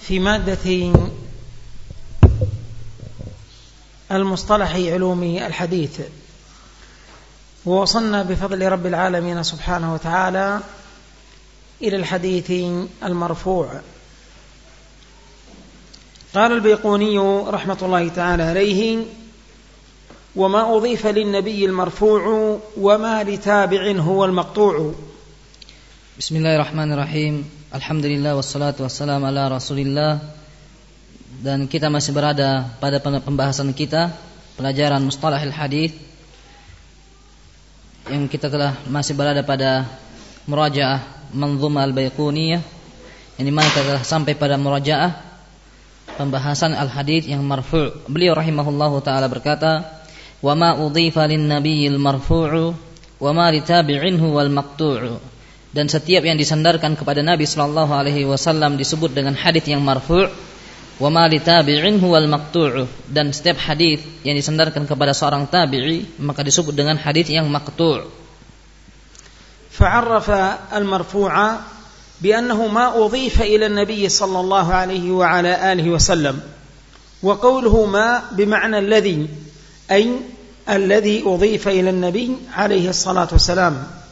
في مادة المصطلح علوم الحديث، ووصلنا بفضل رب العالمين سبحانه وتعالى إلى الحديث المرفوع. قال البيقوني رحمة الله تعالى عليه: وما أضيف للنبي المرفوع وما لتابع هو المقطوع. Bismillahirrahmanirrahim. Alhamdulillah wassalatu wassalamu ala Rasulillah. Dan kita masih berada pada pembahasan kita pelajaran mustalahil hadis, yang kita telah masih berada pada murajaah Manzumah al-Baiquniyah, yang dimana kita telah sampai pada murajaah pembahasan al-hadis yang marfu'. Beliau rahimahullahu taala berkata: "Wa ma udhifa lin-nabiyil marfu'u wa ma litabi'inhu wal maqtu'u." Dan setiap yang disandarkan kepada Nabi sallallahu alaihi wasallam disebut dengan hadis yang marfu'. Wa ma litabi'inhu wal maqtu'u. Dan setiap hadis yang disandarkan kepada seorang tabi'i maka disebut dengan hadis yang maqtu'. Fa'arrafa al-marfu'a بأنه ما أضيف إلى النبي صلى الله عليه وعلى آله وسلم، وقوله ما بمعنى الذي، أي الذي أضيف إلى النبي عليه الصلاة والسلام.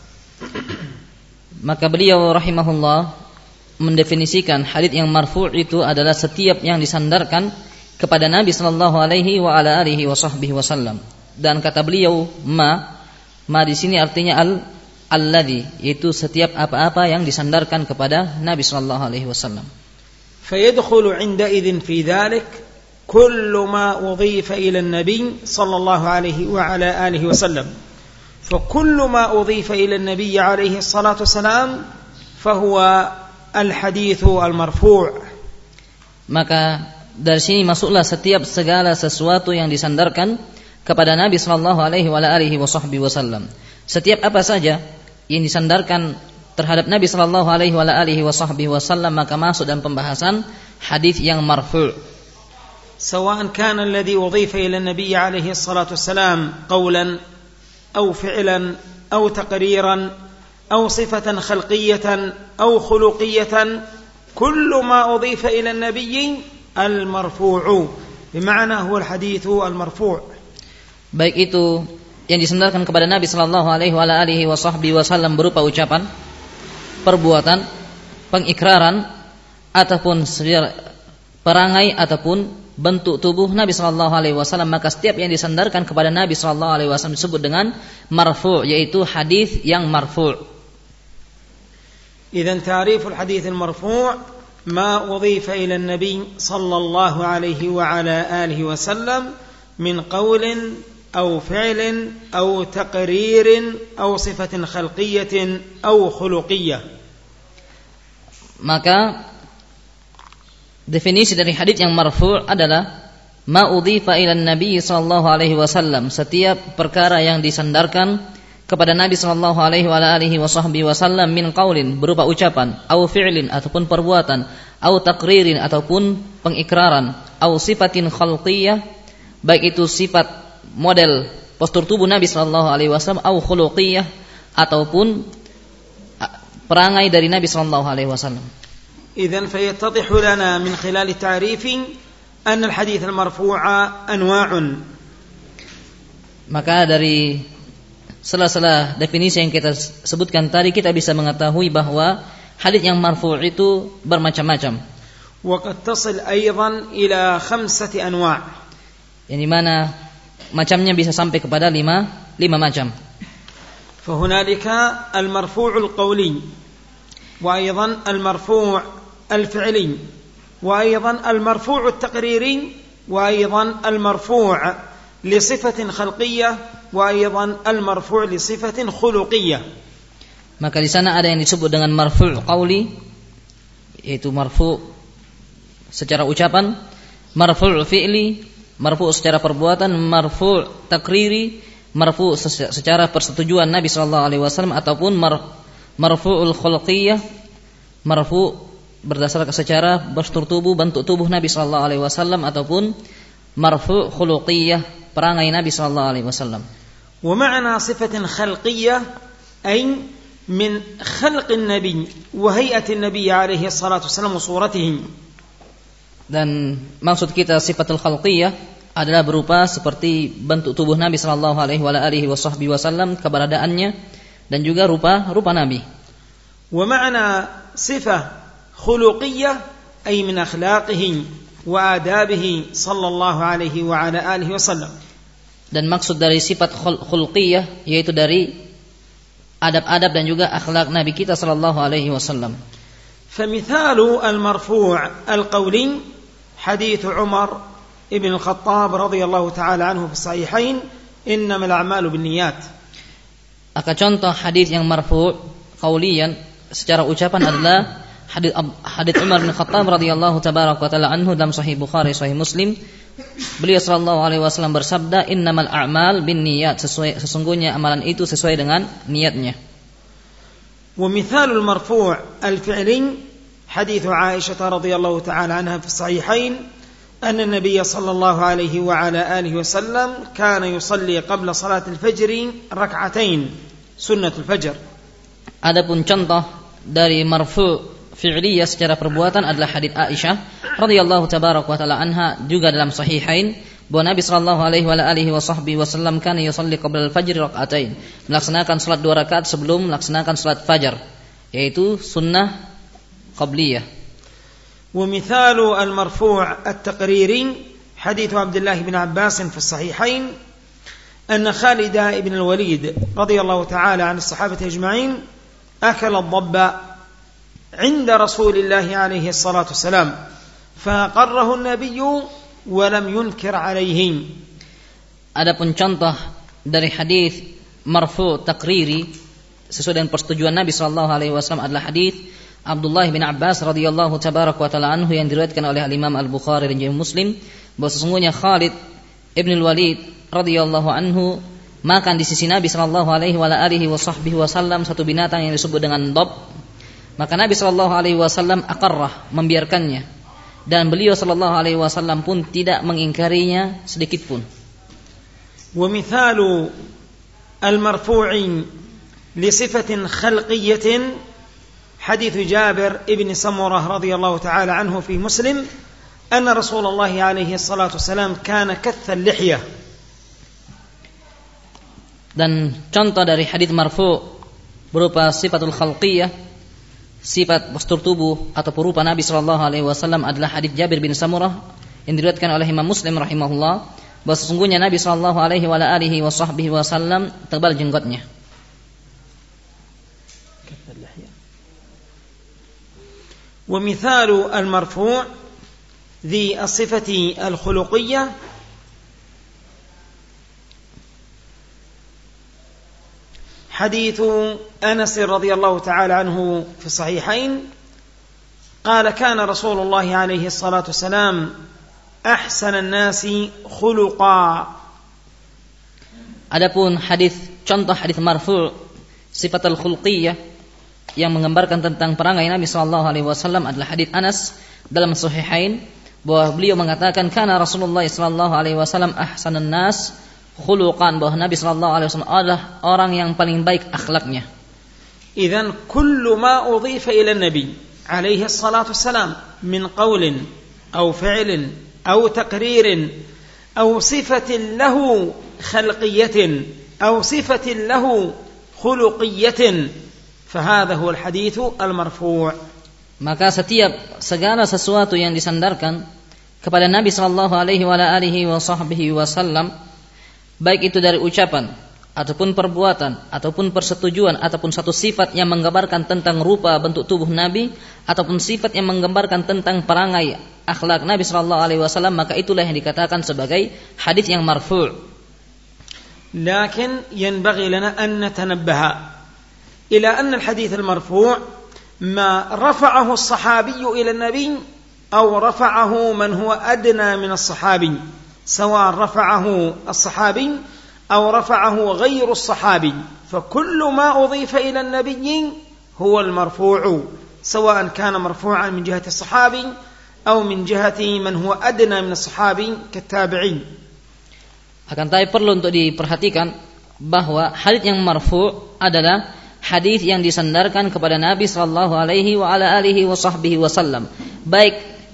Maka beliau rahimahullah mendefinisikan hadits yang marfu' itu adalah setiap yang disandarkan kepada Nabi sallallahu alaihi wa ala alihi wasahbihi wasallam. Dan kata beliau ma di sini artinya alladhi, yaitu setiap apa-apa yang disandarkan kepada Nabi sallallahu alaihi wasallam. Fayadkhulu 'indaidhin fi dhalik kullu ma udhifa ila an-nabi sallallahu alaihi wa ala alihi wasallam. فكل ما أضيف إلى النبي عليه الصلاة والسلام فهو الحديث المرفوع. Maka dari sini masuklah setiap segala sesuatu yang disandarkan kepada Nabi sallallahu alaihi wa alihi wasallam. Setiap apa saja yang disandarkan terhadap Nabi sallallahu alaihi wa alihi wasallam maka masuk dalam pembahasan hadis yang marfu'. سواء كان الذي أضيف إلى النبي عليه الصلاة والسلام قولا أو فعلا أو تقريرا أو صفة خلقية أو خلقية، كل ما أضيف إلى النبي المرفوع، بمعنى هو الحديث المرفوع. Baik itu yang disandarkan kepada Nabi sallallahu alaihi wasallam berupa ucapan, perbuatan, pengikraran ataupun perangai ataupun bentuk tubuh Nabi sallallahu alaihi wasallam, maka setiap yang disandarkan kepada Nabi sallallahu alaihi wasallam disebut dengan marfu', yaitu hadis yang marfu'. Idzan ta'riful hadits al-marfu' ma udhifa ila an-nabi sallallahu alaihi wa ala alihi wasallam min qawlin aw fi'lin aw taqririn aw sifatin khalqiyyatin aw khuluqiyyah. Maka definisi dari hadits yang marfu' adalah ma udhifa ila nabi sallallahu alaihi wasallam, setiap perkara yang disandarkan kepada Nabi sallallahu alaihi wa alihi wasallam min qaulin, berupa ucapan, au fi'lin ataupun perbuatan, au taqririn ataupun pengikraran, au sifatin khalqiyah, baik itu sifat model postur tubuh Nabi sallallahu alaihi wasallam, au khuluqiyah ataupun perangai dari Nabi sallallahu alaihi wasallam. إذن فيتضح لنا من خلال التعريف أن الحديث المرفوع أنواع. Maka dari sela-sela definisi yang kita sebutkan tadi kita bisa mengetahui bahwa hadits yang marfu' itu bermacam-macam. وقد تصل أيضا إلى 5 أنواع. Yang dimana macamnya bisa sampai kepada 5 macam. فهنالك المرفوع القولي وأيضا المرفوع الفعلي وأيضا المرفوع التقريري وأيضا المرفوع لصفة خلقية وأيضا المرفوع لصفة خلقية. Maka di sana ada yang disebut dengan marfu' qauli, yaitu marfu' secara ucapan, marfu' fi'li, marfu' secara perbuatan, marfu' takriri, marfu' secara persetujuan Nabi sallallahu alaihi wasallam, ataupun marfu'ul khulqiyah, marfu' berdasarkan secara postur tubuh, bentuk tubuh Nabi sallallahu alaihi wasallam, ataupun marfu' khuluqiyah, perangai Nabi sallallahu alaihi wasallam. Wa ma'na sifatin khalqiyah ay min khalqin nabi wa hay'atin nabi alaihi salatu wasallam wa suratihi. Dan maksud kita sifatul khalqiyah adalah berupa seperti bentuk tubuh Nabi sallallahu alaihi wasallam, keberadaannya dan juga rupa Nabi. Wa ma'na sifah khuluqiyah ay min akhlaqihi wa adabihi sallallahu alaihi wa ala alihi wasallam. Dan maksud dari sifat khulqiyah yaitu dari adab-adab dan juga akhlak Nabi kita sallallahu alaihi wasallam. فمثال المرفوع القولي حديث عمر ابن الخطاب رضي الله تعالى عنه في الصحيحين إنما الأعمال بالنيات. Maka contoh hadis yang marfu' qauliyan secara ucapan adalah hadis Umar bin Khattab radhiyallahu tabaraka wa taala anhu dalam Sahih Bukhari, Sahih Muslim. Beliau sallallahu alaihi wasallam bersabda, "Innamal a'mal binniyat." Sesungguhnya amalan itu sesuai dengan niatnya. ومثال المرفوع الفعلي حديث عائشة رضي الله تعالى عنها في الصحيحين أن النبي صلى الله عليه وعلى آله وسلم كان يصلي قبل صلاة الفجر ركعتين سنة الفجر. Adapun contoh dari marfu' fi'liyah secara perbuatan adalah hadits Aisyah radhiyallahu tabaraka wa taala anha juga dalam sahihain bahwa Nabi sallallahu alaihi wasallam kana yusalli qabla al-fajr rak'atain, melaksanakan salat 2 rakaat sebelum melaksanakan salat fajar, yaitu sunnah qabliyah. ومثال المرفوع التقريري حديث عبد الله بن عباس في الصحيحين أن خالد بن الوليد رضي الله تعالى عن الصحابة أجمعين أكل الضب عند رسول الله عليه الصلاة والسلام فأقره النبي ولم ينكر عليه. Adapun contoh dari hadis marfu' takriri sesuai dengan persetujuan Nabi sallallahu alaihi wasallam adalah hadis Abdullah bin Abbas radhiyallahu tabaraka wa taala anhu yang diriwayatkan oleh Imam Al-Bukhari dan juga Muslim bahwa sesungguhnya Khalid ibn al-Walid radhiyallahu anhu makan di sisi Nabi sallallahu alaihi wasallam satu binatang yang disebut dengan dhab. Maka Nabi sallallahu alaihi wasallam aqarrah, membiarkannya, dan beliau sallallahu alaihi wasallam pun tidak mengingkarinya sedikit pun. Wa mithalu al-marfu'i li sifatin khalqiyatin hadits Jabir ibn Samurah radhiyallahu ta'ala anhu fi Muslim anna Rasulullah alaihi salatu wasalam kana kathal lihyah. Dan contoh dari hadits marfu' berupa sifatul khalqiyah, sifat postur tubuh atau rupa Nabi sallallahu alaihi wasallam adalah hadis Jabir bin Samurah yang diriwayatkan oleh Imam Muslim rahimahullah bahwa sesungguhnya Nabi sallallahu alaihi wasallam tebal jenggotnya. Wa mithalu al-marfu' dhi as-sifati al-khuluqiyyah حديث أنس رضي الله تعالى عنه في الصحيحين قال كان رسول الله عليه الصلاة والسلام أحسن الناس خلقا. Adapun contoh hadis marfu' sifat al-khulqiyah yang menggambarkan tentang perangai Nabi sallallahu alaihi wasallam adalah hadis Anas dalam sahihain bahwa beliau mengatakan kana Rasulullah sallallahu alaihi wasallam ahsanan nas khuluqan, bahwa Nabi sallallahu alaihi wasallam adalah orang yang paling baik akhlaknya. Idzan kullu ma udhifa ila an-nabi alaihi salatu wassalam min qawlin aw fi'lin aw taqririn aw sifatin lahu khalqiyatin aw sifatin lahu khuluqiyatin fahadha huwa al-hadits al-marfu'. Maka segala sesuatu yang disandarkan kepada Nabi sallallahu alaihi wasallam, baik itu dari ucapan ataupun perbuatan ataupun persetujuan ataupun satu sifat yang menggambarkan tentang rupa bentuk tubuh Nabi ataupun sifat yang menggambarkan tentang perangai akhlak Nabi sallallahu alaihi wasallam, maka itulah yang dikatakan sebagai hadis yang marfu'. Lakin yanbaghi lana an natanabbaha ila anna al-hadits al-marfu' ma rafa'ahu as-sahabi ila an-nabi aw rafa'ahu man huwa adna min as-sahabi سواء رفعه الصحابي أو رفعه غير الصحابي فكل ما أضيف إلى النبي هو المرفوع سواء كان مرفوعا من جهة الصحابي أو من جهة من هو أدنى من الصحابي كالتابعين. Akan tapi perlu untuk diperhatikan bahwa hadis yang marfu' adalah hadis yang disandarkan kepada Nabi sallallahu alaihi wasallam, baik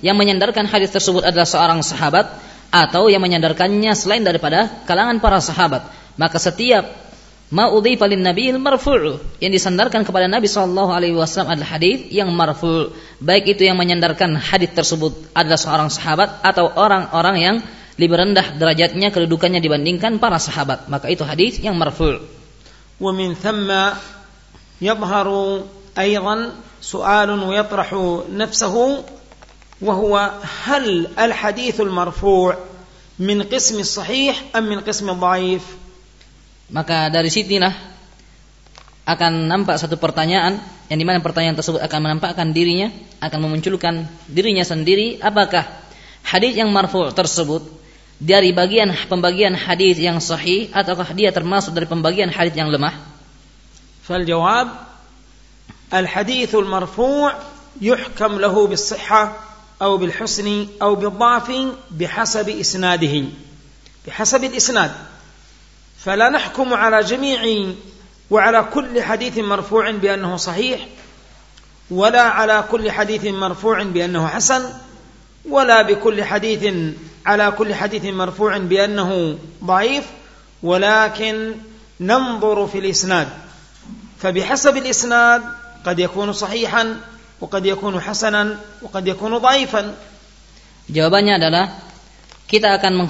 yang menyandarkan hadis tersebut adalah seorang sahabat atau yang menyandarkannya selain daripada kalangan para sahabat. Maka setiap ma udhifa lin nabiyil marfu' yang disandarkan kepada Nabi sallallahu alaihi wasallam adalah hadis yang marfu', baik itu yang menyandarkan hadis tersebut adalah seorang sahabat atau orang-orang yang lebih rendah derajatnya kedudukannya dibandingkan para sahabat, maka itu hadis yang marfu'. Wa min thamma yadhharu aidan su'alun wa yatrahu nafsahu wa huwa hal al-hadits al-marfu' min qism as-sahih am min qism ad-dha'if. Maka dari sinilah akan nampak satu pertanyaan yang dimana pertanyaan tersebut akan menampakkan dirinya, akan memunculkan dirinya sendiri, apakah hadis yang marfu' tersebut dari pembagian hadis yang sahih ataukah dia termasuk dari pembagian hadis yang lemah? Fal jawab al-hadits al-marfu' yuhkam lahu bis-sihhah أو بالحسن أو بالضعف بحسب إسناده بحسب الإسناد فلا نحكم على جميع وعلى كل حديث مرفوع بأنه صحيح ولا على كل حديث مرفوع بأنه حسن ولا بكل حديث على كل حديث مرفوع بأنه ضعيف ولكن ننظر في الإسناد فبحسب الإسناد قد يكون صحيحا وقد يكون حسنا وقد يكون ضعيفا. Jawabannya adalah kita akan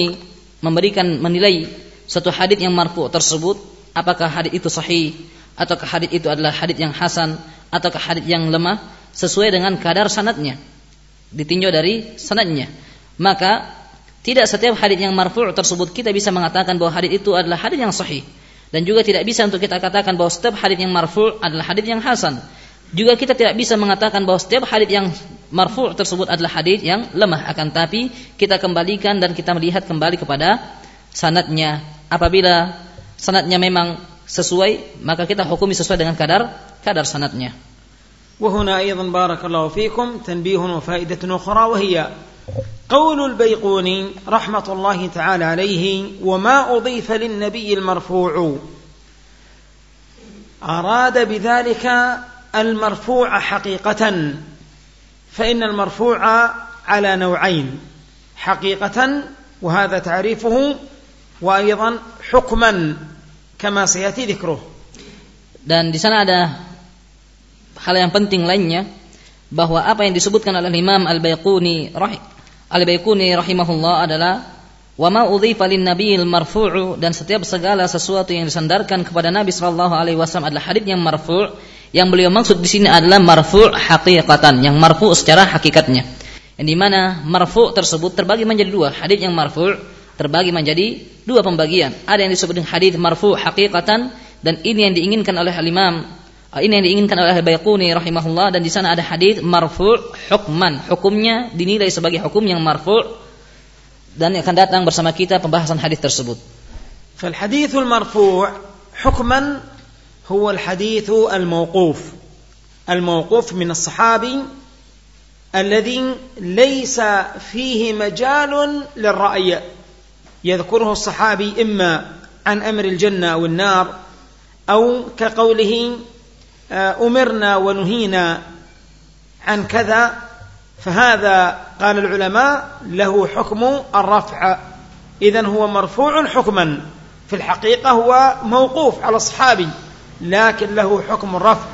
menilai suatu hadis yang marfu' tersebut, apakah hadis itu sahih ataukah hadis itu adalah hadis yang hasan ataukah hadis yang lemah sesuai dengan kadar sanadnya, ditinjau dari sanadnya. Maka tidak setiap hadis yang marfu' tersebut kita bisa mengatakan bahwa hadis itu adalah hadis yang sahih, dan juga tidak bisa untuk kita katakan bahwa setiap hadis yang marfu' adalah hadis yang hasan. Juga kita tidak bisa mengatakan bahwa setiap hadis yang marfu' tersebut adalah hadis yang lemah, akan tapi kita kembalikan dan kita melihat kembali kepada sanadnya. Apabila sanadnya memang sesuai, maka kita hukumi sesuai dengan kadar sanadnya. Wa huna aidan barakallahu fikum tanbihun wa faidatun ukhra wa hiya qaulul Baiquni rahmatullahi ta'ala alayhi wa ma udhifa lin nabiyil marfu'u arada bidzalika المرفوع حقيقة فإن المرفوع على نوعين حقيقة وهذا تعريفه وأيضا حكما كما سيأتي ذكره. Dan di sana ada hal yang penting lainnya, bahwa apa yang disebutkan oleh Imam Al-Baiquni rahimahullah adalah wa ma udhifa lin nabiyil marfu'u, dan setiap segala sesuatu yang disandarkan kepada Nabi sallallahu alaihi wasallam adalah hadis yang marfu'. Yang beliau maksud di sini adalah marfu' haqiqatan, yang marfu' secara hakikatnya. Yang dimana marfu' tersebut terbagi menjadi dua. Hadis yang marfu' terbagi menjadi dua pembagian. Ada yang disebut dengan hadis marfu' haqiqatan, dan ini yang diinginkan oleh Al-Baiquni rahimahullah, dan di sana ada hadis marfu' hukman, hukumnya dinilai sebagai hukum yang marfu', dan akan datang bersama kita pembahasan hadis tersebut. Fal hadithul marfu' hukman هو الحديث الموقوف من الصحابي الذي ليس فيه مجال للرأي، يذكره الصحابي إما عن أمر الجنة أو النار أو كقوله أمرنا ونهينا عن كذا، فهذا قال العلماء له حكم الرفع، إذن هو مرفوع حكما، في الحقيقة هو موقوف على الصحابي lakin lahu hukm raf'.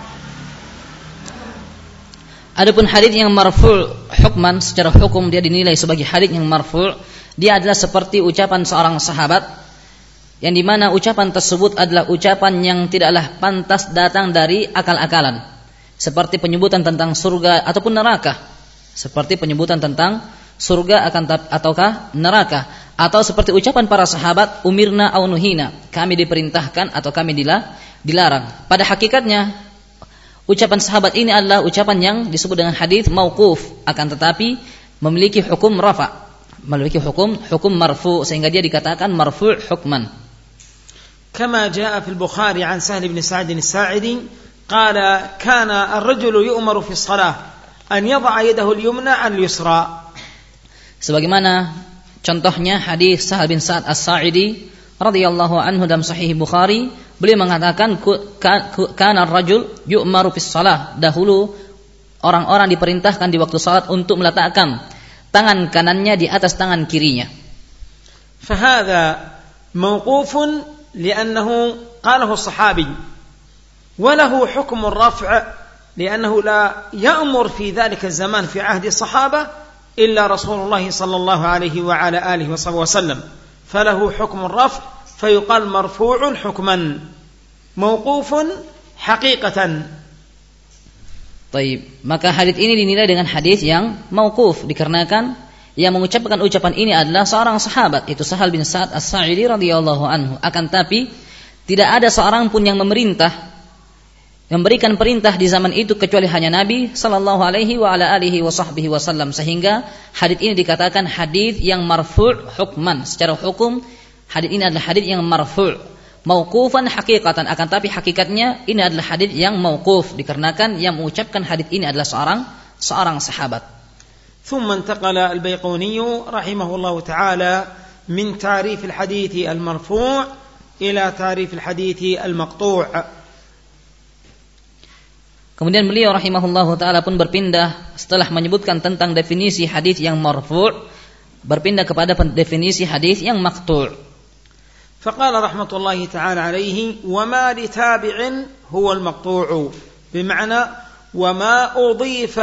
Adapun hadis yang marfu' hukman, secara hukum dia dinilai sebagai hadis yang marfu', dia adalah seperti ucapan seorang sahabat, yang dimana ucapan tersebut adalah ucapan yang tidaklah pantas datang dari akal-akalan, seperti penyebutan tentang surga ataupun neraka, seperti penyebutan tentang surga ataukah neraka, atau seperti ucapan para sahabat umirna au nuhina, kami diperintahkan atau kami dilarang. Pada hakikatnya ucapan sahabat ini adalah ucapan yang disebut dengan hadis mauquf, akan tetapi memiliki hukum rafa', memiliki hukum marfu', sehingga dia dikatakan marfu' hukman. Kama jaa fil Bukhari an Sahl bin Sa'd as-Sa'idi qala kana ar-rajulu yu'maru fi as-salah an yad'a yadahu al-yumna 'ala al-yusra. Sebagaimana contohnya hadis Sahl bin Sa'd as-Sa'idi radhiyallahu anhu dalam Sahih Bukhari, beliau mengatakan kana ar-rajul yu'maru fis salah, dahulu orang-orang diperintahkan di waktu salat untuk meletakkan tangan kanannya di atas tangan kirinya. فهذا موقوف لأنه قاله الصحابي وله حكم الرفع لأنه لا يأمر في ذلك الزمان في عهد الصحابة إلا رسول الله صلى الله عليه وعلى آله وصحبه وسلم فله حكم الرفع فيقال مرفوع حكما موقوف حقيقة. Baik, maka hadits ini dinilai dengan hadits yang mauquf dikarenakan yang mengucapkan ucapan ini adalah seorang sahabat, itu Sahal bin Sa'ad As-Sa'idi radhiyallahu anhu. Akan tapi tidak ada seorang pun yang memberikan perintah di zaman itu kecuali hanya Nabi sallallahu alaihi wa ala alihi wasahbihi wasallam, sehingga hadits ini dikatakan hadits yang marfu' hukman. Secara hukum hadits ini adalah hadits yang marfu', mauqufan haqiqatan, akan tapi hakikatnya ini adalah hadits yang mauquf dikarenakan yang mengucapkan hadits ini adalah seorang sahabat. ثم انتقل البيقوني رحمه الله تعالى من تعريف الحديث المرفوع إلى تعريف الحديث المقطوع. Kemudian beliau rahimahullahu taala pun berpindah setelah menyebutkan tentang definisi hadis yang marfu', berpindah kepada definisi hadis yang maqtu'. فقال رحمة الله تعالى عليه وما لتابع هو المقطوع بمعنى وما أضيف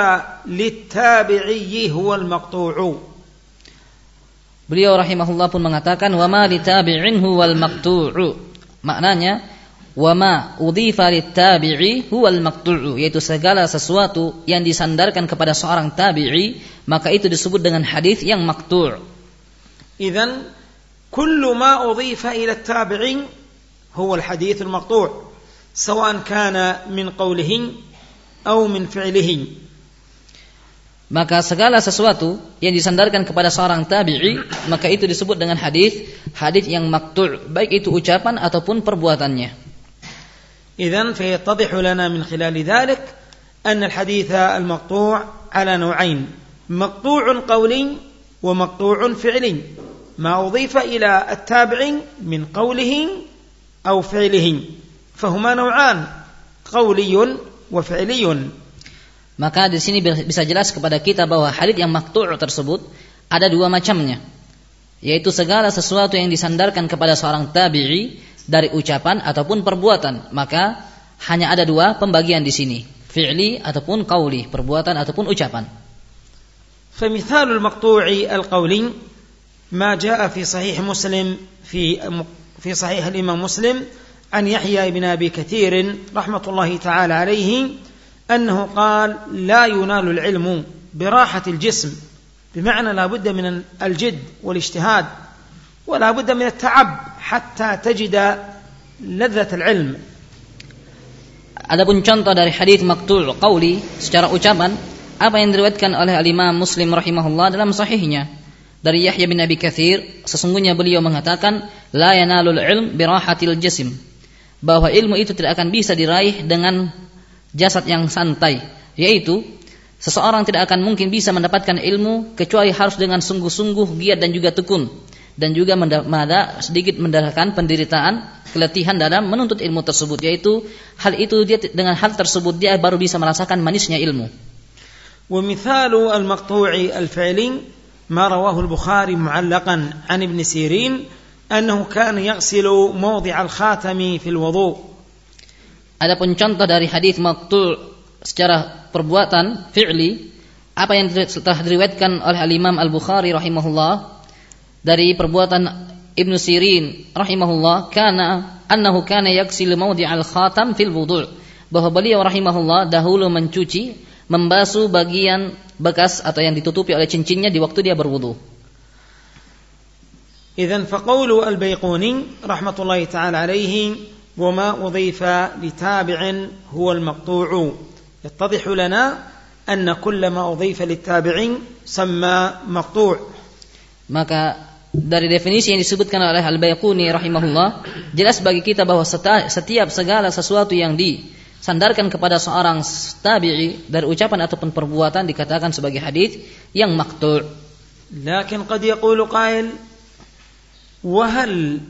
للتابعي هو المقطوع. Beliau rahimahullah pun mengatakan wama litabi'in huwal maqtu'u. Maknanya wama udhifa littabi'i huwal maqtu'u, yaitu segala sesuatu yang disandarkan kepada seorang tabi'i maka itu disebut dengan hadis yang maqtu'. Idzan kullu ma udhifa ila at-tabi'i huwa al-hadits al-maqtu', sawa'an kana min qawlihi atau min fi'lihi. Maka segala sesuatu yang disandarkan kepada seorang tabi'i maka itu disebut dengan hadis yang maqtu', baik itu ucapan ataupun perbuatannya. Idzan fayattadhihu lana min khilal dhalik anna al-hadits al-maqtu' ala naw'ain, maqtu'un qawli wa maqtu'un fi'li. Ma udhifa ila at-tabi'i min qawlihi aw fi'lihi fahuma naw'an, qawliyun wa fi'liyun. Maka di sini bisa jelas kepada kita bahwa hadits yang maqtu' tersebut ada dua macamnya, yaitu segala sesuatu yang disandarkan kepada seorang tabi'i dari ucapan ataupun perbuatan. Maka hanya ada dua pembagian di sini, fi'li ataupun qauli, perbuatan ataupun ucapan. فمثال المقطوع القولي ما جاء في صحيح مسلم في صحيح الإمام مسلم عن يحيى بن أبي كثير رحمة الله تعالى عليه أنه قال لا ينال العلم براحة الجسم، بمعنى لا بد من الجد والاجتهاد ولا بد من التعب حتى تجد لذة العلم. Adapun contoh dari hadits maqtu' qauli secara ucapan apa yang diriwayatkan oleh al-Imam Muslim rahimahullah dalam sahihnya dari Yahya bin Abi Katsir, sesungguhnya beliau mengatakan la yanalul ilm birahatil jism, bahwa ilmu itu tidak akan bisa diraih dengan jasad yang santai, yaitu seseorang tidak akan mungkin bisa mendapatkan ilmu kecuali harus dengan sungguh-sungguh giat dan juga tekun, dan juga sedikit mendapatkan penderitaan, keletihan dalam menuntut ilmu tersebut, yaitu hal itu dia dengan hal tersebut dia baru bisa merasakan manisnya ilmu. ومثال المقطوع الفعلي ما رواه البخاري معلقا عن ابن سيرين أنه كان يغسل موضع الخاتم في الوضوء. Adapun contoh dari hadis maqtu' secara perbuatan fi'li apa yang telah diriwayatkan oleh al-Imam Al-Bukhari rahimahullah dari perbuatan Ibnu Sirin rahimahullah annahu kana yaghsilu mawdi'al khatam fil wudu', bahwa beliau rahimahullah dahulu membasuh bagian bekas atau yang ditutupi oleh cincinnya di waktu dia berwudu. إذن فقول البيقوني رحمة الله تعالى عليه وما أضيف لتابع هو المقطوع يتضح لنا أن كل ما أضيف للتابع سمى مقطوع. Maka dari definisi yang disebutkan oleh Al-Baiquni rahimahullah jelas bagi kita bahwa setiap segala sesuatu yang disandarkan kepada seorang tabi'i dari ucapan ataupun perbuatan dikatakan sebagai hadis yang maqtu'. Lakin qad yaqulu qail وهل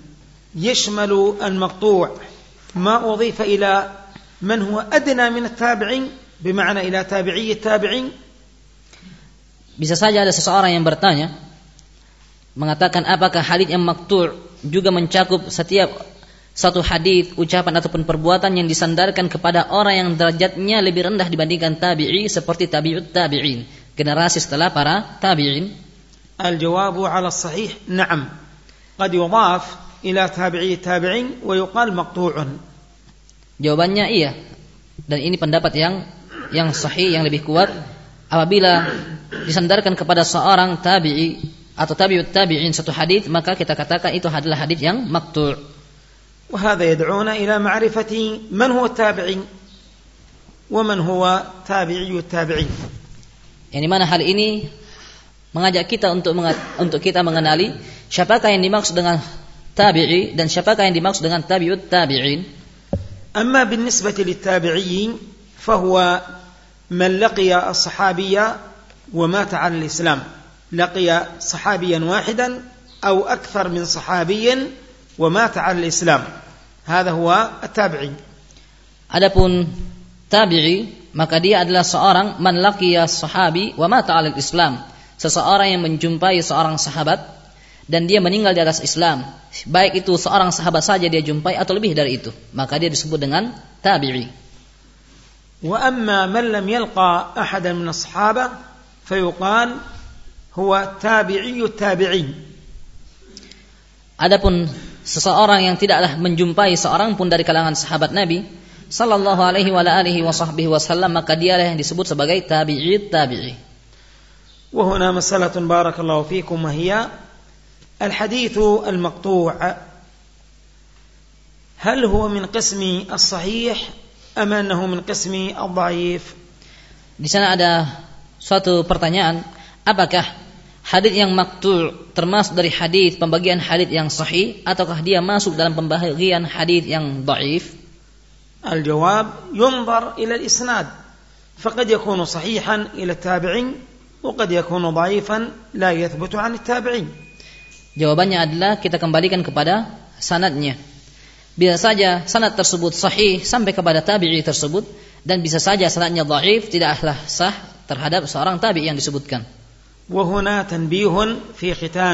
يشمل المقطوع ما أضيف إلى من هو أدنى من التابعين بمعنى إلى تابعي التابعين. Bisa saja ada seseorang yang bertanya, mengatakan apakah hadits yang maqtu' juga mencakup setiap satu hadits, ucapan ataupun perbuatan yang disandarkan kepada orang yang derajatnya lebih rendah dibandingkan tabi'i seperti tabi'ut tabi'in, generasi setelah para tabi'in? Al-jawabu 'ala as-sahih na'am. Qad yudhaf ila tabi'i tabi'in wa yuqal maqtu'un. Jawabannya iya. Dan ini pendapat yang sahih, yang lebih kuat. Apabila disandarkan kepada seorang tabi'i atau tabi'ut tabi'in satu hadits, maka kita katakan itu adalah hadits yang maqtu'. وهذا يدعونا إلى معرفة من هو التابعي ومن هو تابعي التابعين. Yang dimana hal ini mengajak kita untuk kita mengenali siapakah yang dimaksud dengan tabi'i dan siapakah yang dimaksud dengan tabi'ut tabi'in. أما بالنسبة للتابعين فهو من لقي الصحابية ومات على الإسلام، لقي صحابيا واحدا أو أكثر من صحابي ومات على الإسلام، هذا هو التابعي. Adapun tabi'i, maka dia adalah seorang man laqiya sahabi wa mata 'alal Islam, seseorang yang menjumpai seorang sahabat dan dia meninggal di atas Islam, baik itu seorang sahabat saja dia jumpai atau lebih dari itu, maka dia disebut dengan tabi'i. Wa amma man lam yalqa ahadan min as-sahaba fayuqal huwa tabi'iyyu tabi'in. Adapun seseorang yang tidaklah menjumpai seorang pun dari kalangan sahabat Nabi sallallahu alaihi wa alihi wasallam, maka dialah yang disebut sebagai tabi'i tabi'i. Wa huna mas'alatun barakallahu fikum wa hiya al-hadits al-maqtu' hal huwa min qismi as-sahih am annahu min qismi ad-dha'if? Di sana ada suatu pertanyaan, apakah hadits yang maqtu' termasuk dari hadits pembagian hadits yang sahih ataukah dia masuk dalam pembagian hadits yang dhaif? Al-jawab yunzar ila al-isnad, faqad yakunu sahihan ila at-tabi'in wa qad yakunu dha'ifan la yathbutu 'an at-tabi'in. Jawabannya adalah kita kembalikan kepada sanadnya. Bisa saja sanad tersebut sahih sampai kepada tabi'i tersebut, dan bisa saja sanadnya dhaif, tidaklah sah terhadap seorang tabi'i yang disebutkan. وهنا تنبيه في ختام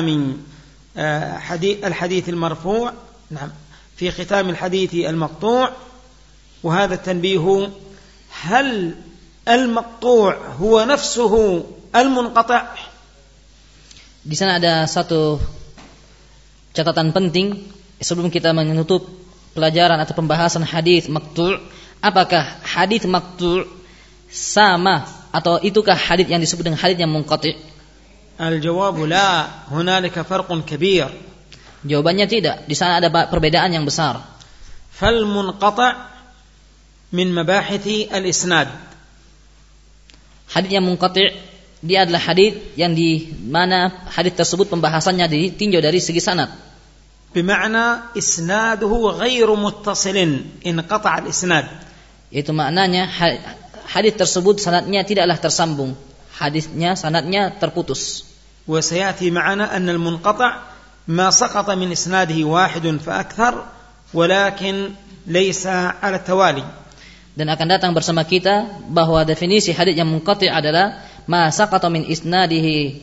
الحديث المرفوع، نعم، في ختام الحديث المقطوع، وهذا التنبيه هل المقطوع هو نفسه المنقطع؟ Di sana ada satu catatan penting sebelum kita menutup pelajaran atau pembahasan hadis maqtu'. Apakah hadis maqtu' sama atau itukah hadis yang disebut dengan hadis yang munqati'? Al-jawab la, hunalika farqun kabir. Jawabannya tidak, di sana ada perbedaan yang besar. Fal munqati' min mabahithi al-isnad. Hadis yang munqati' dia adalah hadis yang di mana hadis tersebut pembahasannya ditinjau dari segi sanad. Bima'na isnaduhu ghairu muttasilin, inqata' al-isnad. Itu maknanya hadis tersebut sanadnya tidaklah tersambung. Hadisnya sanadnya terputus. Wa sayati ma'ana anna al-munqata' ma saqata min isnadihi wahidun fa akthar walakin laysa 'ala tawali. Dan akan datang bersama kita bahwa definisi hadis yang munqati' adalah ma saqata min isnadihi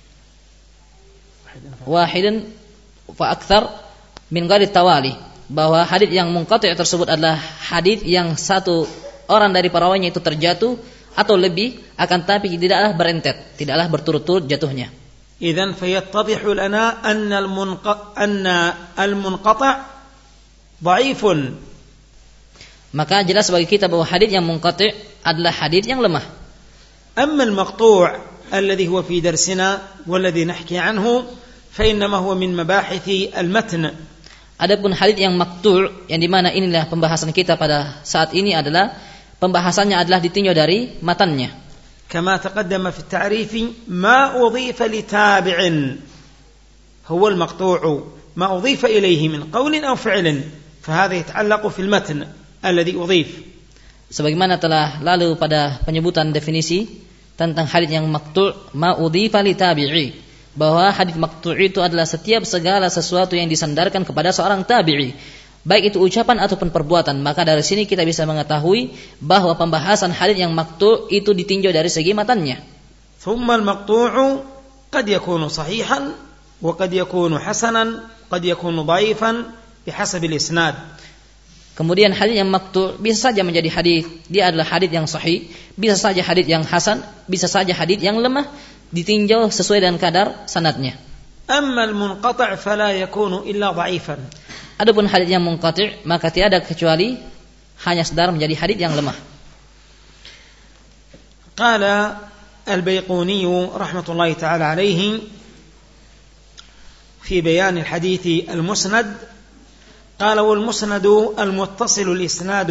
wahidun fa akthar min ghairi tawali, bahwa hadis yang munqati' tersebut adalah hadis yang satu orang dari perawinya itu terjatuh atau lebih, akan tapi tidaklah berentet, tidaklah berturut-turut jatuhnya. Idzan fayattadhihu lana anna al-munqati' dha'ifun. Maka jelas bagi kita bahwa hadis yang munqati' adalah hadis yang lemah. Amma al-maqtu' alladhi huwa fi darsina walladhi nahki anhu fa innama huwa min mabahithi al-matn. Adapun hadis yang maqtu' yang di mana inilah pembahasan kita pada saat ini adalah pembahasannya adalah ditinjau dari matannya. Kama taqaddama fi at-ta'rif ma udhifa li tabi'in huwa al-maqtu'u ma udhifa ilayhi min qawlin aw fi'lin fa hadha yata'allaqu fi al-matn alladhi udhif. Sebagaimana telah lalu pada penyebutan definisi tentang hadis yang maqtu' ma udhifa li tabi'i, bahwa hadis maqtu' itu adalah setiap segala sesuatu yang disandarkan kepada seorang tabi'i. baik itu ucapan ataupun perbuatan. Maka dari sini kita bisa mengetahui bahwa pembahasan hadits yang maqtu' itu ditinjau dari segi matannya. ثم المقطوع قد يكون صحيحا وقد يكون حسنا قد يكون ضعيفا بحسب الإسناد. Kemudian hadits yang maqtu' bisa saja menjadi hadits, dia adalah hadits yang sahih, bisa saja hadits yang hasan, bisa saja hadits yang lemah, ditinjau sesuai dengan kadar sanadnya. أما المنقطع فلا يكون إلا ضعيفا. Adapun hadits yang munqati' maka tiada kecuali hanya sedar menjadi hadits yang lemah. قال البيقوني رحمة الله تعالى عليه في بيان الحديث المسند قال والمسند المتصل الإسناد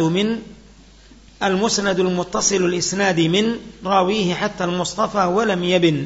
من راويه حتى المصطفى ولم يبن.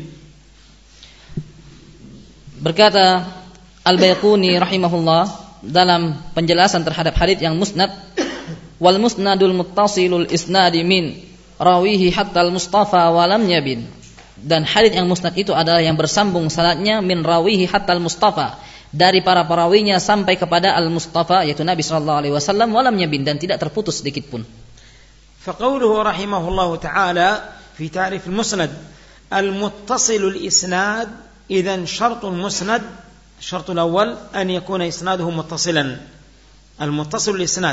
Berkata Al-Baiquni rahimahullah dalam penjelasan terhadap hadits yang musnad, wal musnadul muttasilul isnadi min rawihi hatta al-mustafa wa lam yabin. Dan hadits yang musnad itu adalah yang bersambung sanadnya min rawihi hatta al-mustafa, dari para perawinya sampai kepada al-mustafa yaitu Nabi sallallahu alaihi wasallam, wa lam yabin, dan tidak terputus sedikit pun. فقوله رحمه الله تعالى في تعريف المسند المتصل الإسناد إذن شرط المسند الشرط الأول أن يكون إسناده متصلا المتصل الإسناد.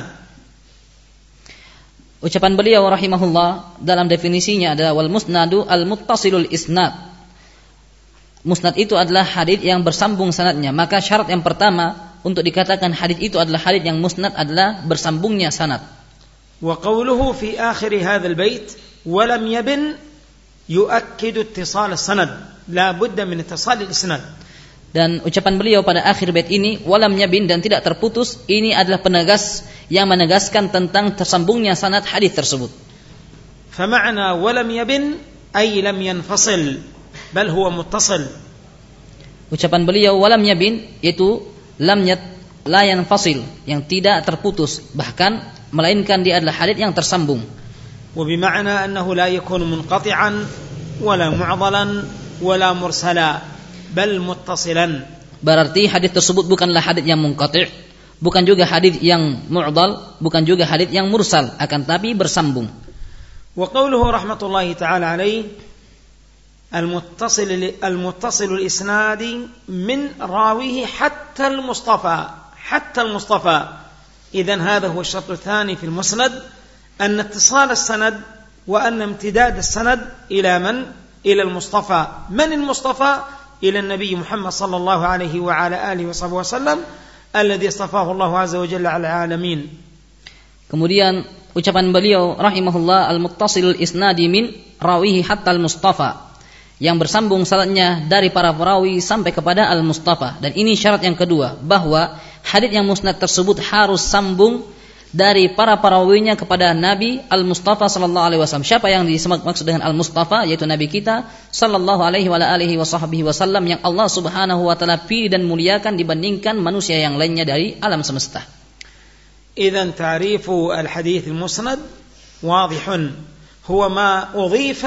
Ucapan beliau rahimahullah dalam definisinya adalah wal musnadu al muttasilul isnad. Musnad itu adalah hadits yang bersambung sanadnya. Maka syarat yang pertama untuk dikatakan hadits itu adalah hadits yang musnad adalah bersambungnya sanad. Wa qawluhu fi akhir hadzal bait wa lam yabin yu'akkidu ittisal as-sanad. La budda min ittisal al-isnad. Dan ucapan beliau pada akhir bait ini walam yabin, dan tidak terputus, ini adalah penegas yang menegaskan tentang tersambungnya sanad hadis tersebut. فمعنى ولم يبن أي لم ينفصل بل هو متصل. Ucapan beliau walam yabin yaitu la yanfasil, yang tidak terputus, bahkan melainkan dia adalah hadis yang tersambung. وبمعنى أنه لا يكون منقطعا ولا معضلا ولا مرسلا بل متصلا. Berarti hadis tersebut bukanlah hadis yang munqati', bukan juga hadis yang mu'dal, bukan juga hadis yang mursal, akan tapi bersambung. وقوله رحمة الله تعالى عليه المتصل الإسناد من راويه حتى المصطفى إذن هذا هو الشرط الثاني في المسند، أن اتصال السند وأن امتداد السند إلى من؟ إلى المصطفى. من المصطفى؟ إلى النبي محمد صلى الله عليه وعلى آله وصحبه وسلم الذي اصطفاه الله عز وجل على العالمين. Kemudian ucapan beliau rahimahullah al-muttasilul isnadi min rawihi hatta al-mustafa, yang bersambung sanadnya dari para perawi sampai kepada al-mustafa. Dan ini syarat yang kedua, bahwa hadits yang musnad tersebut harus sambung dari para perawinya kepada Nabi al-Mustafa sallallahu alaihi wasallam. Siapa yang dimaksud dengan al-Mustafa? Yaitu Nabi kita sallallahu alaihi wa alihi wasallam, yang Allah Subhanahu wa taala pilih dan muliakan dibandingkan manusia yang lainnya dari alam semesta. إذن تعريف الحديث المسند واضح، هو ما أضيف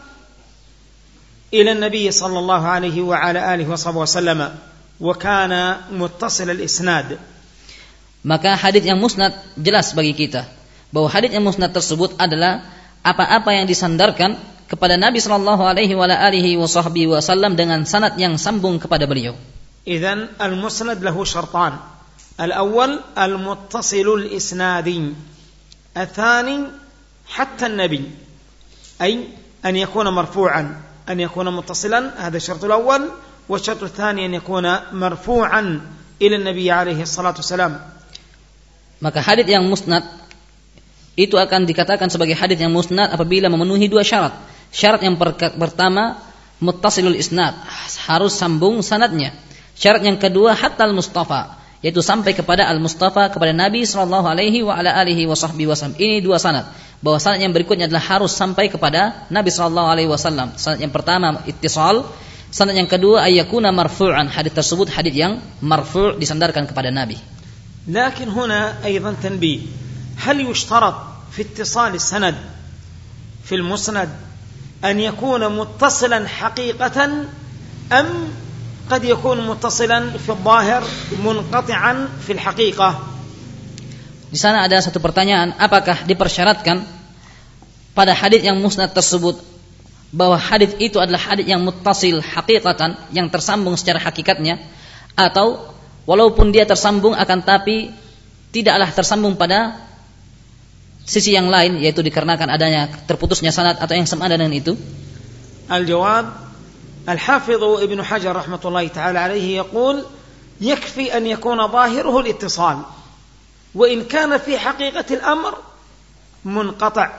إلى النبي صلى الله عليه وعلى آله وصحبه وسلم وكان متصل الإسناد. Maka hadits yang musnad jelas bagi kita bahwa hadits yang musnad tersebut adalah apa-apa yang disandarkan kepada Nabi sallallahu alaihi wa alihi wasallam dengan sanad yang sambung kepada beliau. إذن المسند له شرطان، الأول المتصل الإسنادي، الثاني حتى النبي، أي أن يكون مرفوعا، أن يكون متصلا، هذا الشرط الأول، والشرط الثاني أن يكون مرفوعا إلى النبي عليه الصلاة والسلام. Maka hadits yang musnad itu akan dikatakan sebagai hadits yang musnad apabila memenuhi dua syarat. Syarat yang pertama muttasilul isnad, harus sambung sanadnya. Syarat yang kedua hatta al-mustafa, yaitu sampai kepada al-mustafa, kepada Nabi sallallahu alaihi wa ala alihi wasallam. Ini dua sanad. Bahwa sanad yang berikutnya adalah harus sampai kepada Nabi sallallahu alaihi wasallam. Sanad yang pertama ittisal, sanad yang kedua ayyakuna marfu'an, hadits tersebut hadits yang marfu' disandarkan kepada Nabi. لكن هنا أيضا تنبيه، هل يشترط في اتصال السند في المسند أن يكون متصلا حقيقة أم قد يكون متصلا في الظاهر منقطعا في الحقيقة؟ Di sana ada satu pertanyaan, apakah dipersyaratkan pada hadits yang musnad tersebut bahwa hadits itu adalah hadits yang muttasil hakikatan, yang tersambung secara hakikatnya, atau walaupun dia tersambung akan tapi tidaklah tersambung pada sisi yang lain, yaitu dikarenakan adanya terputusnya sanad atau yang sama dengan itu? Al-jawab, Al-Hafidh Ibn Hajar rahmatullahi ta'ala alaihi yaqul yakfi an yakuna zahiruhu al-ittisal وإن كان في حقيقة الأمر منقطع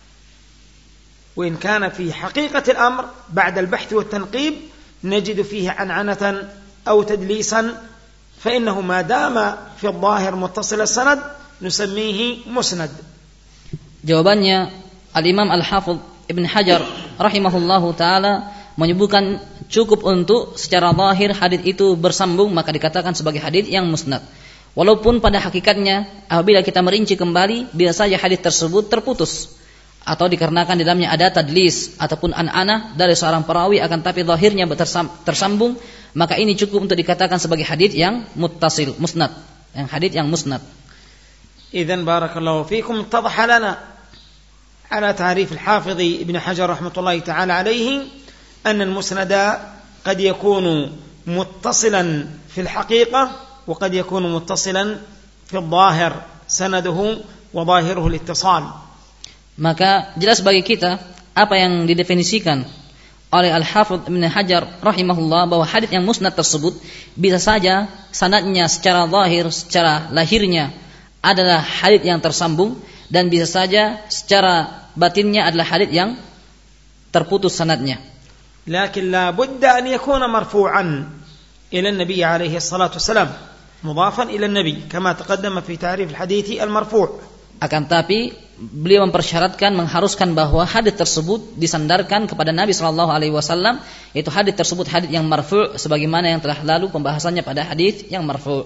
وإن كان في حقيقة الأمر بعد البحث والتنقيب نجد فيه عنعنة أو تدليسا فإنه ما دام في الظاهر متصل السند نسميه مسند. Jawabannya, Al-Imam Al-Hafidh Ibn Hajar rahimahullahu ta'ala menyebutkan cukup untuk secara zahir hadits itu bersambung maka dikatakan sebagai hadits yang musnad. Walaupun pada hakikatnya apabila kita merinci kembali bisa saja hadis tersebut terputus atau dikarenakan di dalamnya ada tadlis ataupun an'anah dari seorang perawi akan tapi zahirnya tersambung, maka ini cukup untuk dikatakan sebagai hadis yang muttasil, musnad, yang hadis yang musnad. Idzan barakallahu fikum, tadhha lana ala ta'rif al-Hafidh Ibn Hajar rahmatullahi ta'ala alayhi anna al-musnada qad yakunu muttasilan fi al-haqiqah وقد يكون متصلا في الظاهر سنده وظاهره الاتصال. Maka jelas bagi kita apa yang didefinisikan oleh Al-Hafidh Ibn Hajar rahimahullah bahwa hadits yang musnad tersebut bisa saja sanadnya secara zahir, secara lahirnya adalah hadits yang tersambung, dan bisa saja secara batinnya adalah hadits yang terputus sanadnya. Lakin la budda an yakuna marfu'an ila an-nabi alaihi salatu wassalam, mudhafan ila an-nabi kama taqaddama fi ta'rif al-hadits al-marfu'. Akan tapi beliau mempersyaratkan, mengharuskan bahwa hadis tersebut disandarkan kepada Nabi sallallahu alaihi wasallam, yaitu hadis tersebut hadis yang marfu' sebagaimana yang telah lalu pembahasannya pada hadis yang marfu'.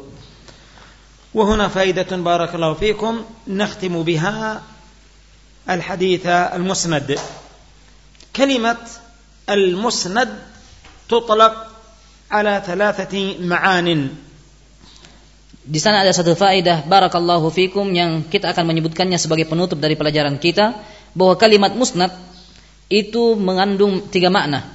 Wa huna faidatun barakallahu fikum nakhtimu biha al-hadits al-musnad. Kalimat al-musnad tutlaq ala thalathati ma'anin. Di sana ada satu faedah barakallahu fikum yang kita akan menyebutkannya sebagai penutup dari pelajaran kita, bahwa kalimat musnad itu mengandung 3 makna.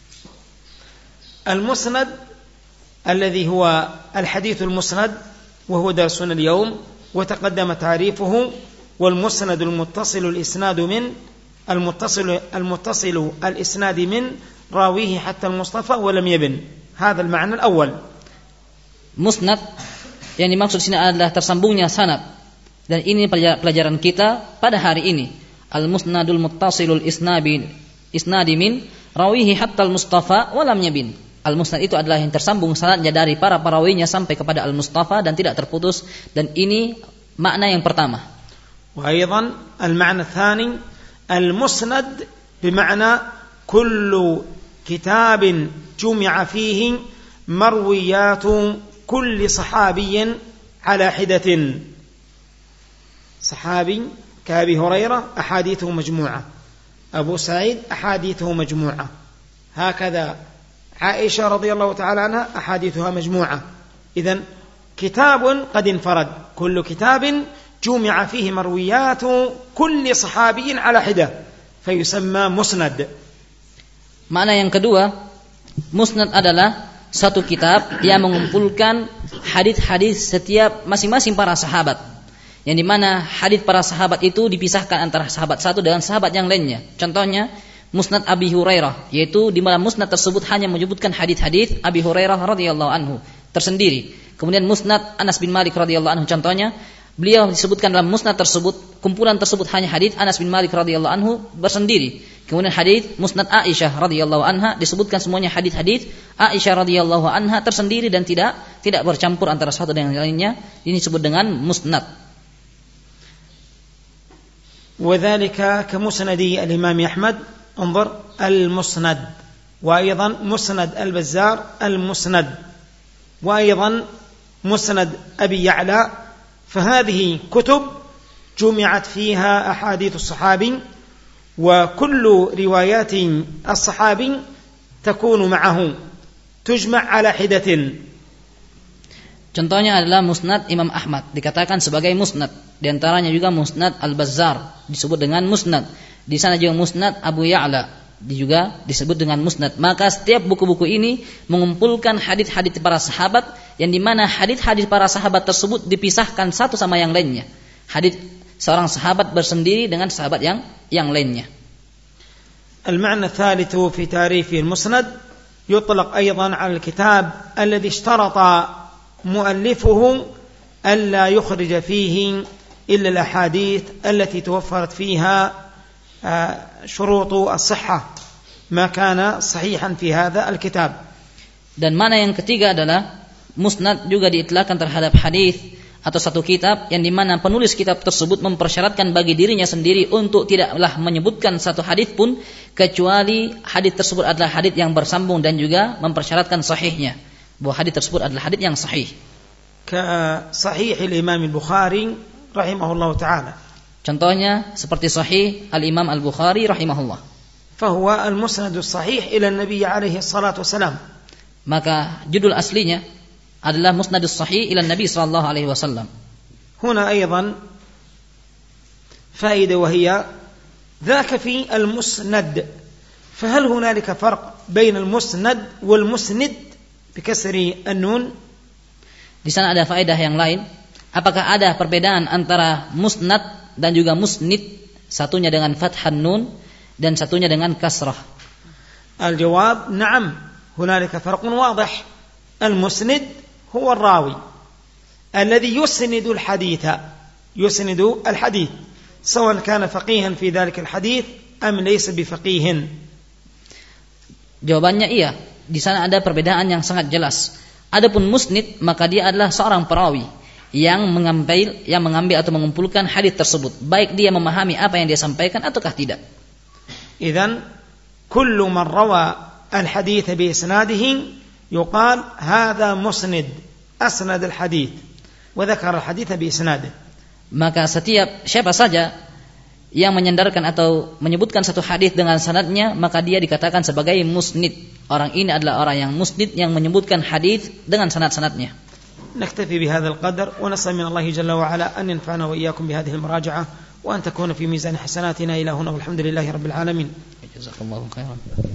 Al-musnad alladhi huwa al-hadits al-musnad wa huwa darsuna al-yawm wa taqaddama ta'rifuhu, wal musnad al-muttasil al-isnad min al-muttasil al-isnad min rawihi hatta al-mustafa wa lam yabin. Hadha al-ma'na al-awwal. Musnad yang dimaksud sini adalah tersambungnya sanad, dan ini pelajaran kita pada hari ini. Al-musnadul muttasilul isnadi min rawihi hatta al-mustafa wa lam yabin. Al-musnad itu adalah yang tersambung sanadnya dari para perawinya sampai kepada al-mustafa dan tidak terputus, dan ini makna yang pertama. Wa aidan al-ma'na tsani al-musnad bima'na kullu kitabin jumi'a fihi marwiyatu كل صحابي على حدة. صحابي كأبي هريرة أحاديثه مجموعة، أبو سعيد أحاديثه مجموعة، هكذا عائشة رضي الله تعالى عنها أحاديثها مجموعة. إذن كتاب قد انفرد، كل كتاب جمع فيه مرويات كل صحابي على حدة فيسمى مسند. Makna yang kedua, musnad adalah satu kitab yang mengumpulkan hadis-hadis setiap masing-masing para sahabat, yang dimana hadis para sahabat itu dipisahkan antara sahabat satu dengan sahabat yang lainnya. Contohnya musnad Abi Hurairah, yaitu di dalam musnad tersebut hanya menyebutkan hadis-hadis Abi Hurairah radhiyallahu anhu tersendiri. Kemudian musnad Anas bin Malik radhiyallahu anhu, contohnya beliau disebutkan dalam musnad tersebut, kumpulan tersebut hanya hadis Anas bin Malik radhiyallahu anhu bersendiri. Kemudian hadis musnad Aisyah radhiyallahu anha disebutkan semuanya hadis-hadis Aisyah radhiyallahu anha tersendiri dan tidak bercampur antara satu dengan yang lainnya. Ini disebut dengan musnad. وذلك كمسند الإمام أحمد انظر المسند، وأيضا مسند البزار المسند، وأيضا مسند أبي يعلى. فهذه كتب جمعت فيها أحاديث الصحابي، وكل روايات الصحابي تكون معه تجمع على حدة. Contohnya adalah musnad Imam Ahmad, dikatakan sebagai musnad. Di antaranya juga musnad Al-Bazzar disebut dengan musnad. Di sana juga musnad Abu Ya'la juga disebut dengan musnad. Maka setiap buku-buku ini mengumpulkan hadits-hadits para sahabat, yang dimana hadits-hadits para sahabat tersebut dipisahkan satu sama yang lainnya. Hadits seorang sahabat bersendiri dengan sahabat yang lainnya. المعنى الثالث في تعريف المسند يطلق أيضا على الكتاب الذي اشترط مؤلفه ألا يخرج فيه إلا الأحاديث التي توفرت فيها شروط الصحة ما كان صحيحا في هذا الكتاب. Dan mana yang ketiga adalah musnad juga diitlaqkan terhadap hadis atau satu kitab yang dimana penulis kitab tersebut mempersyaratkan bagi dirinya sendiri untuk tidaklah menyebutkan satu hadis pun kecuali hadis tersebut adalah hadis yang bersambung, dan juga mempersyaratkan sahihnya, bahwa hadis tersebut adalah hadis yang sahih. كصحيح الإمام البخاري رحمه الله تعالى. Contohnya seperti sahih Al-Imam Al-Bukhari rahimahullah. فهو المسند الصحيح إلى النبي عليه الصلاة والسلام. Maka judul aslinya adalah Musnadus Sahih ila Nabi sallallahu alaihi wasallam. هنا أيضا فائدة وهي ذاك في المسند، فهل هنالك فرق بين المسند والمسند بكسر النون؟ Di sana ada faedah yang lain. Apakah ada perbedaan antara musnad dan juga musnid, satunya dengan fathan nun dan satunya dengan kasrah? الجواب نعم، هنالك فرق واضح. المسند هو الراوي الذي يسند الحديث سواء كان فقيها في ذلك الحديث أم ليس بفقيه. Jawabannya iya. Di sana ada perbedaan yang sangat jelas. Adapun musnid, maka dia adalah seorang perawi yang mengambil atau mengumpulkan hadis tersebut, baik dia memahami apa yang dia sampaikan ataukah tidak. إذن كل من روى الحديث بإسناده يقال هذا مسند أسند الحديث وذكر الحديث بإسناده. Maka siapa saja yang menyandarkan atau menyebutkan satu hadis dengan sanadnya, maka dia dikatakan sebagai musnid. Orang ini adalah orang yang musnid, yang menyebutkan hadis dengan sanad-sanadnya. نكتفي بهذا القدر ونسأل من الله جل وعلا أن ينفعنا وإياكم بهذه المراجعة وأن تكون في ميزان حسناتنا إلى هنا والحمد لله رب العالمين. جزاك الله خيرا.